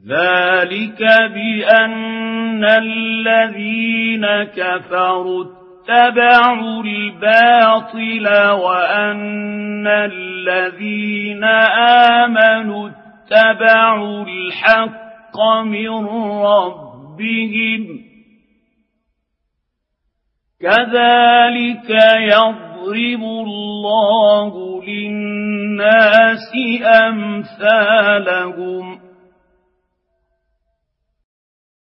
ذلك بأن الذين كفروا اتبعوا الباطل وأن الذين آمنوا اتبعوا الحق من ربهم كذلك يضرب الله للناس أمثالهم